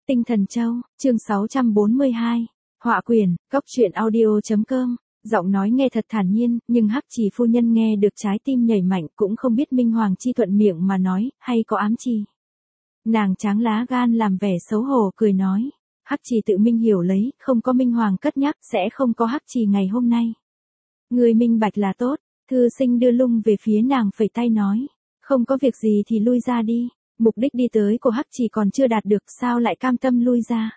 Tinh Thần Châu, chương 642. Họa quyền, Cốc truyện audio.com. Giọng nói nghe thật thản nhiên, nhưng Hắc Trì phu nhân nghe được trái tim nhảy mạnh, cũng không biết Minh Hoàng chi thuận miệng mà nói, hay có ám chi. Nàng tráng lá gan làm vẻ xấu hổ cười nói. Hắc Trì tự minh hiểu lấy, không có Minh Hoàng cất nhắc, sẽ không có Hắc Trì ngày hôm nay. Người minh bạch là tốt. Thư sinh đưa lung về phía nàng phẩy tay nói. Không có việc gì thì lui ra đi. Mục đích đi tới của Hắc Trì còn chưa đạt được, sao lại cam tâm lui ra.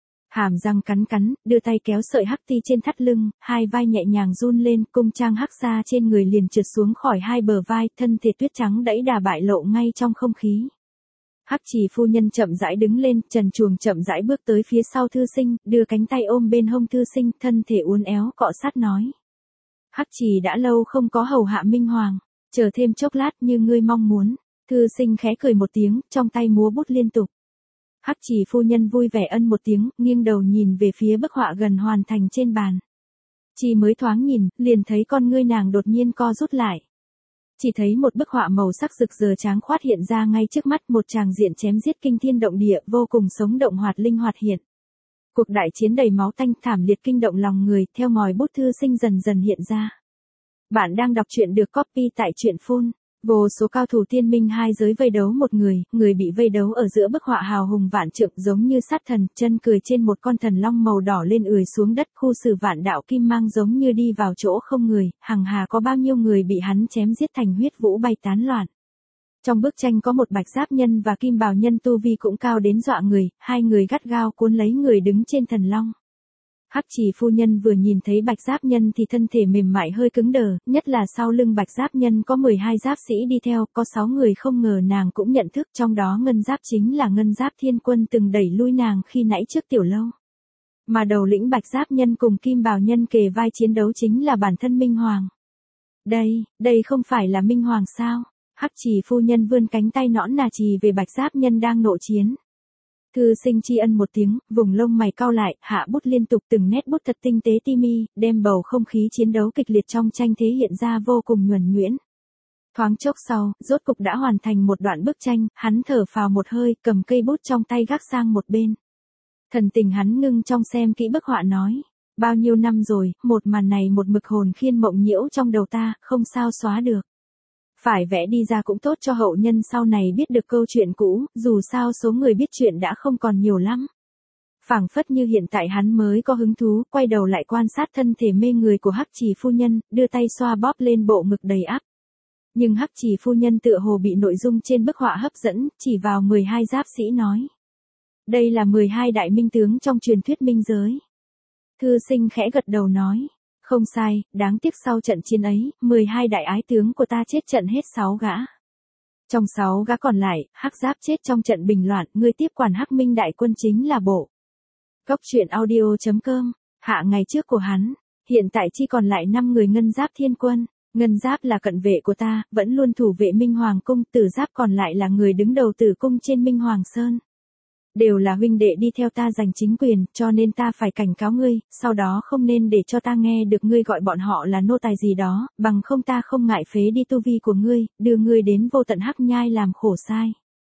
Hàm răng cắn cắn, đưa tay kéo sợi hắc ti trên thắt lưng, hai vai nhẹ nhàng run lên, cung trang hắc xa trên người liền trượt xuống khỏi hai bờ vai, thân thể tuyết trắng đẫy đà bại lộ ngay trong không khí. Hắc Trì phu nhân chậm rãi đứng lên, trần truồng chậm rãi bước tới phía sau thư sinh, đưa cánh tay ôm bên hông thư sinh, thân thể uốn éo cọ sát nói. Hắc Trì đã lâu không có hầu hạ Minh Hoàng, chờ thêm chốc lát như ngươi mong muốn. Thư sinh khẽ cười một tiếng, trong tay múa bút liên tục. Hắc Trì phu nhân vui vẻ ân một tiếng, nghiêng đầu nhìn về phía bức họa gần hoàn thành trên bàn. Chỉ mới thoáng nhìn, liền thấy con ngươi nàng đột nhiên co rút lại. Chỉ thấy một bức họa màu sắc rực rỡ tráng khoát hiện ra ngay trước mắt, một tràng diện chém giết kinh thiên động địa, vô cùng sống động hoạt linh hoạt hiện. Cuộc đại chiến đầy máu tanh thảm liệt kinh động lòng người, theo ngòi bút thư sinh dần dần hiện ra. Bạn đang đọc truyện được copy tại truyện phone. Vô số cao thủ tiên minh hai giới vây đấu một người bị vây đấu ở giữa bức họa hào hùng vạn trượng giống như sát thần, chân cười trên một con thần long màu đỏ lên ười xuống đất, khu xử vạn đạo kim mang giống như đi vào chỗ không người, hằng hà có bao nhiêu người bị hắn chém giết thành huyết vũ bay tán loạn. Trong bức tranh có một bạch giáp nhân và kim bào nhân tu vi cũng cao đến dọa người, hai người gắt gao cuốn lấy người đứng trên thần long. Hắc Trì phu nhân vừa nhìn thấy bạch giáp nhân thì thân thể mềm mại hơi cứng đờ, nhất là sau lưng bạch giáp nhân có 12 giáp sĩ đi theo, có 6 người không ngờ nàng cũng nhận thức, trong đó ngân giáp chính là ngân giáp thiên quân từng đẩy lui nàng khi nãy trước tiểu lâu. Mà đầu lĩnh bạch giáp nhân cùng kim bào nhân kề vai chiến đấu chính là bản thân Minh Hoàng. Đây không phải là Minh Hoàng sao? Hắc Trì phu nhân vươn cánh tay nõn nà chì về bạch giáp nhân đang nộ chiến. Thư sinh tri ân một tiếng, vùng lông mày cau lại, hạ bút liên tục từng nét bút thật tinh tế ti mi, đem bầu không khí chiến đấu kịch liệt trong tranh thế hiện ra vô cùng nhuần nhuyễn. Thoáng chốc sau, rốt cục đã hoàn thành một đoạn bức tranh, hắn thở phào một hơi, cầm cây bút trong tay gác sang một bên. Thần tình hắn ngưng trong xem kỹ bức họa nói, bao nhiêu năm rồi, một màn này một mực hồn khiên mộng nhiễu trong đầu ta, không sao xóa được. Phải vẽ đi ra cũng tốt cho hậu nhân sau này biết được câu chuyện cũ, dù sao số người biết chuyện đã không còn nhiều lắm. Phảng phất như hiện tại hắn mới có hứng thú, quay đầu lại quan sát thân thể mê người của Hắc Trì phu nhân, đưa tay xoa bóp lên bộ ngực đầy ắp. Nhưng Hắc Trì phu nhân tựa hồ bị nội dung trên bức họa hấp dẫn, chỉ vào 12 giáp sĩ nói. Đây là 12 đại minh tướng trong truyền thuyết minh giới. Thư sinh khẽ gật đầu nói. Không sai, đáng tiếc sau trận chiến ấy, 12 đại ái tướng của ta chết trận hết 6 gã. Trong 6 gã còn lại, Hắc Giáp chết trong trận bình loạn, người tiếp quản Hắc Minh đại quân chính là bộ. Cốc truyện audio.com, hạ ngày trước của hắn, hiện tại chỉ còn lại 5 người ngân giáp thiên quân. Ngân giáp là cận vệ của ta, vẫn luôn thủ vệ Minh Hoàng cung, tử giáp còn lại là người đứng đầu tử cung trên Minh Hoàng Sơn. Đều là huynh đệ đi theo ta giành chính quyền, cho nên ta phải cảnh cáo ngươi, sau đó không nên để cho ta nghe được ngươi gọi bọn họ là nô tài gì đó, bằng không ta không ngại phế đi tu vi của ngươi, đưa ngươi đến vô tận hắc nhai làm khổ sai.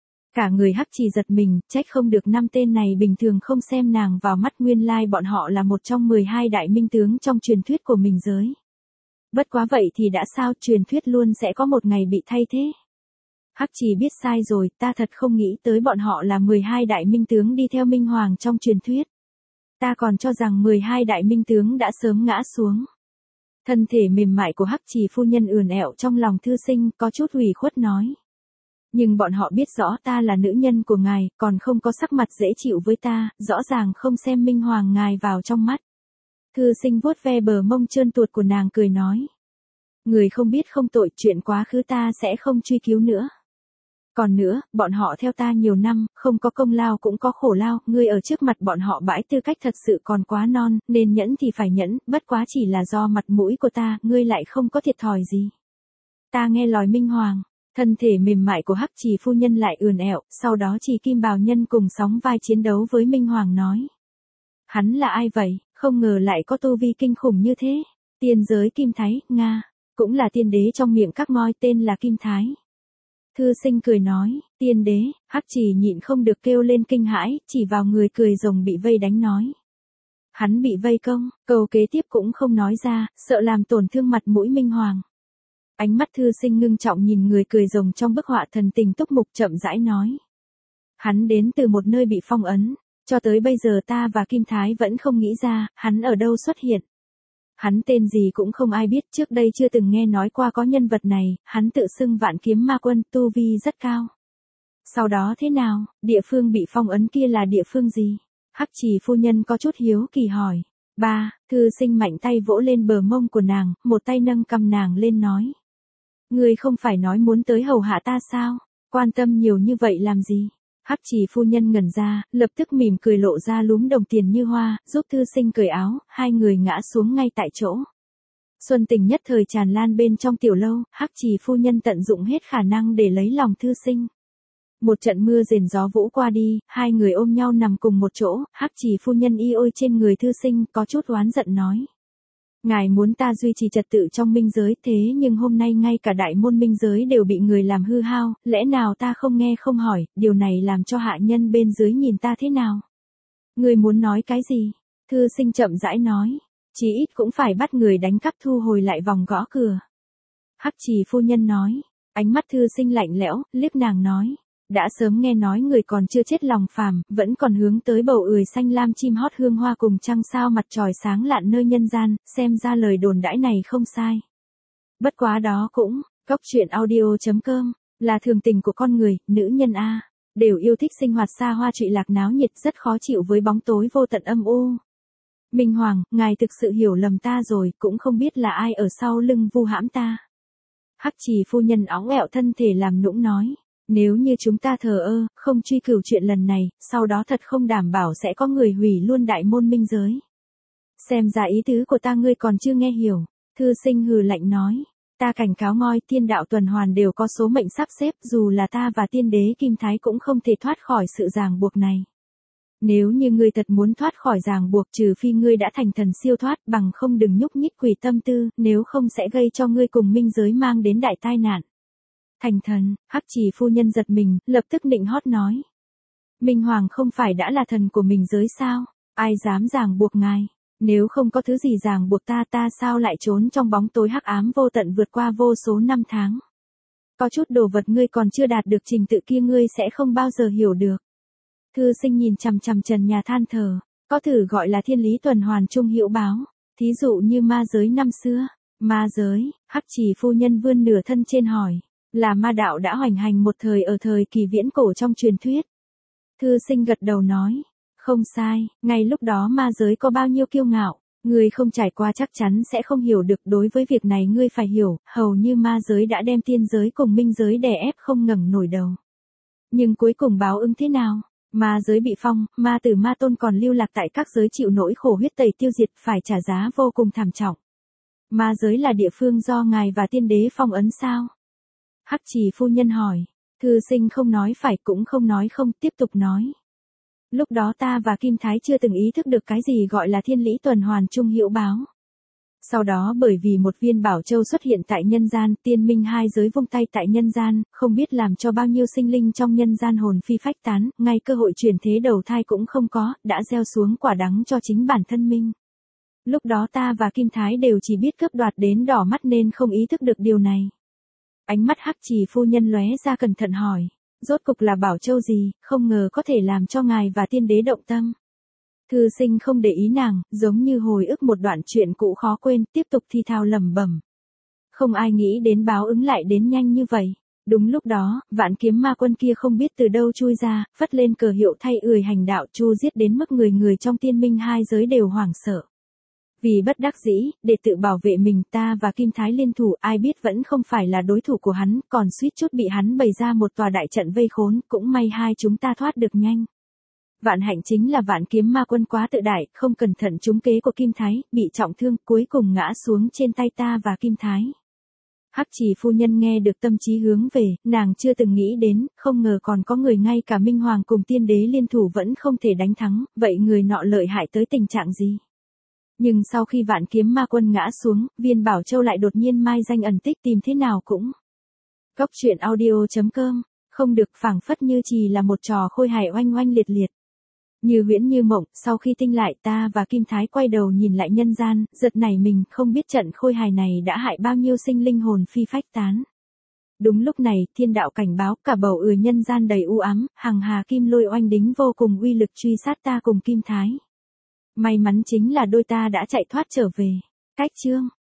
Cả người Hắc Trì giật mình, trách không được 5 tên này bình thường không xem nàng vào mắt, nguyên lai bọn họ là một trong 12 đại minh tướng trong truyền thuyết của mình giới. Bất quá vậy thì đã sao, truyền thuyết luôn sẽ có một ngày bị thay thế. Hắc Trì biết sai rồi, ta thật không nghĩ tới bọn họ là 12 đại minh tướng đi theo Minh Hoàng trong truyền thuyết. Ta còn cho rằng 12 đại minh tướng đã sớm ngã xuống. Thân thể mềm mại của Hắc Trì phu nhân ườn ẹo trong lòng thư sinh, có chút ủy khuất nói. Nhưng bọn họ biết rõ ta là nữ nhân của ngài, còn không có sắc mặt dễ chịu với ta, rõ ràng không xem Minh Hoàng ngài vào trong mắt. Thư sinh vuốt ve bờ mông trơn tuột của nàng cười nói. Người không biết không tội, chuyện quá khứ ta sẽ không truy cứu nữa. Còn nữa, bọn họ theo ta nhiều năm, không có công lao cũng có khổ lao, ngươi ở trước mặt bọn họ bãi tư cách thật sự còn quá non, nên nhẫn thì phải nhẫn, bất quá chỉ là do mặt mũi của ta, ngươi lại không có thiệt thòi gì. Ta nghe lòi Minh Hoàng, thân thể mềm mại của Hắc Trì phu nhân lại ườn ẹo, sau đó Trì kim bào nhân cùng sóng vai chiến đấu với Minh Hoàng nói. Hắn là ai vậy, không ngờ lại có tu vi kinh khủng như thế, tiên giới Kim Thái, Nga, cũng là tiên đế trong miệng các ngoi, tên là Kim Thái. Thư sinh cười nói, Tiên đế, Hắc Trì nhịn không được kêu lên kinh hãi, chỉ vào người cười rồng bị vây đánh nói. Hắn bị vây công, câu kế tiếp cũng không nói ra, sợ làm tổn thương mặt mũi Minh Hoàng. Ánh mắt Thư Sinh ngưng trọng nhìn người cười rồng trong bức họa thần tình túc mục chậm rãi nói. Hắn đến từ một nơi bị phong ấn, cho tới bây giờ ta và Kim Thái vẫn không nghĩ ra, hắn ở đâu xuất hiện. Hắn tên gì cũng không ai biết, trước đây chưa từng nghe nói qua có nhân vật này, hắn tự xưng Vạn Kiếm Ma Quân, tu vi rất cao. Sau đó thế nào, địa phương bị phong ấn kia là địa phương gì? Hắc Trì phu nhân có chút hiếu kỳ hỏi. Ba, Thư Sinh mạnh tay vỗ lên bờ mông của nàng, một tay nâng cầm nàng lên nói. Ngươi không phải nói muốn tới hầu hạ ta sao? Quan tâm nhiều như vậy làm gì? Hắc Trì phu nhân ngẩn ra, lập tức mỉm cười lộ ra lúm đồng tiền như hoa, giúp Thư Sinh cởi áo, hai người ngã xuống ngay tại chỗ. Xuân tình nhất thời tràn lan bên trong tiểu lâu, Hắc Trì phu nhân tận dụng hết khả năng để lấy lòng Thư Sinh. Một trận mưa rền gió vũ qua đi, hai người ôm nhau nằm cùng một chỗ, Hắc Trì phu nhân y ôi trên người Thư Sinh có chút oán giận nói. Ngài muốn ta duy trì trật tự trong minh giới thế nhưng hôm nay ngay cả đại môn minh giới đều bị người làm hư hao, lẽ nào ta không nghe không hỏi, điều này làm cho hạ nhân bên dưới nhìn ta thế nào? Người muốn nói cái gì? Thư Sinh chậm rãi nói, chí ít cũng phải bắt người đánh cắp thu hồi lại vòng gõ cửa. Hắc Trì phu nhân nói, ánh mắt Thư Sinh lạnh lẽo, liếc nàng nói. Đã sớm nghe nói người còn chưa chết lòng phàm, vẫn còn hướng tới bầu ười xanh lam chim hót hương hoa cùng trăng sao mặt trời sáng lạn nơi nhân gian, xem ra lời đồn đãi này không sai. Bất quá đó cũng, Cốc Truyện Audio.com, là thường tình của con người, nữ nhân A, đều yêu thích sinh hoạt xa hoa trụy lạc náo nhiệt rất khó chịu với bóng tối vô tận âm u. Minh Hoàng, ngài thực sự hiểu lầm ta rồi, cũng không biết là ai ở sau lưng vu hãm ta. Hắc Trì phu nhân óng ẹo thân thể làm nũng nói. Nếu như chúng ta thờ ơ, không truy cửu chuyện lần này, sau đó thật không đảm bảo sẽ có người hủy luôn đại môn minh giới. Xem ra ý tứ của ta ngươi còn chưa nghe hiểu. Thư Sinh hừ lạnh nói. Ta cảnh cáo ngôi thiên đạo tuần hoàn đều có số mệnh sắp xếp, dù là ta và tiên đế Kim Thái cũng không thể thoát khỏi sự ràng buộc này. Nếu như ngươi thật muốn thoát khỏi ràng buộc trừ phi ngươi đã thành thần siêu thoát, bằng không đừng nhúc nhích quỷ tâm tư, nếu không sẽ gây cho ngươi cùng minh giới mang đến đại tai nạn. Thành thần, Hắc Trì phu nhân giật mình, lập tức nịnh hót nói. Minh Hoàng không phải đã là thần của mình giới sao? Ai dám ràng buộc ngài? Nếu không có thứ gì ràng buộc ta sao lại trốn trong bóng tối hắc ám vô tận vượt qua vô số năm tháng? Có chút đồ vật ngươi còn chưa đạt được trình tự kia ngươi sẽ không bao giờ hiểu được. Thư Sinh nhìn chằm chằm trần nhà than thở, có thử gọi là thiên lý tuần hoàn trung hữu báo, thí dụ như ma giới năm xưa. Ma giới, Hắc Trì phu nhân vươn nửa thân trên hỏi. Là ma đạo đã hoành hành một thời ở thời kỳ viễn cổ trong truyền thuyết. Thư Sinh gật đầu nói. Không sai, ngay lúc đó ma giới có bao nhiêu kiêu ngạo. Ngươi không trải qua chắc chắn sẽ không hiểu được, đối với việc này ngươi phải hiểu, hầu như ma giới đã đem tiên giới cùng minh giới đè ép không ngẩng nổi đầu. Nhưng cuối cùng báo ứng thế nào? Ma giới bị phong, ma tử ma tôn còn lưu lạc tại các giới chịu nỗi khổ huyết tẩy tiêu diệt, phải trả giá vô cùng thảm trọng. Ma giới là địa phương do ngài và tiên đế phong ấn sao? Hắc Trì phu nhân hỏi. Thư Sinh không nói phải cũng không nói không, tiếp tục nói. Lúc đó ta và Kim Thái chưa từng ý thức được cái gì gọi là thiên lý tuần hoàn trung hữu báo. Sau đó bởi vì một viên bảo châu xuất hiện tại nhân gian, tiên minh hai giới vung tay tại nhân gian, không biết làm cho bao nhiêu sinh linh trong nhân gian hồn phi phách tán, ngay cơ hội chuyển thế đầu thai cũng không có, đã gieo xuống quả đắng cho chính bản thân minh. Lúc đó ta và Kim Thái đều chỉ biết cướp đoạt đến đỏ mắt nên không ý thức được điều này. Ánh mắt Hắc Trì phu nhân lóe ra cẩn thận hỏi. Rốt cục là bảo châu gì, không ngờ có thể làm cho ngài và tiên đế động tâm. Thư Sinh không để ý nàng, giống như hồi ức một đoạn chuyện cũ khó quên, tiếp tục thi thao lẩm bẩm. Không ai nghĩ đến báo ứng lại đến nhanh như vậy. Đúng lúc đó, Vạn Kiếm Ma Quân kia không biết từ đâu chui ra, phất lên cờ hiệu thay ười hành đạo chu giết đến mức người trong tiên minh hai giới đều hoảng sợ. Vì bất đắc dĩ, để tự bảo vệ mình, ta và Kim Thái liên thủ, ai biết vẫn không phải là đối thủ của hắn, còn suýt chút bị hắn bày ra một tòa đại trận vây khốn, cũng may hai chúng ta thoát được nhanh. Vạn hạnh chính là Vạn Kiếm Ma Quân quá tự đại, không cẩn thận trúng kế của Kim Thái, bị trọng thương, cuối cùng ngã xuống trên tay ta và Kim Thái. Hắc Trì phu nhân nghe được tâm trí hướng về, nàng chưa từng nghĩ đến, không ngờ còn có người ngay cả Minh Hoàng cùng tiên đế liên thủ vẫn không thể đánh thắng, vậy người nọ lợi hại tới tình trạng gì? Nhưng sau khi Vạn Kiếm Ma Quân ngã xuống, viên bảo châu lại đột nhiên mai danh ẩn tích, tìm thế nào cũng. Cốc Truyện Audio.com Không được, phảng phất như chỉ là một trò khôi hài oanh oanh liệt liệt. Như huyễn như mộng, sau khi tinh lại ta và Kim Thái quay đầu nhìn lại nhân gian, giật nảy mình không biết trận khôi hài này đã hại bao nhiêu sinh linh hồn phi phách tán. Đúng lúc này, thiên đạo cảnh báo cả bầu nhân gian đầy u ám, hằng hà kim lôi oanh đính vô cùng uy lực truy sát ta cùng Kim Thái. May mắn chính là đôi ta đã chạy thoát trở về. Cách chương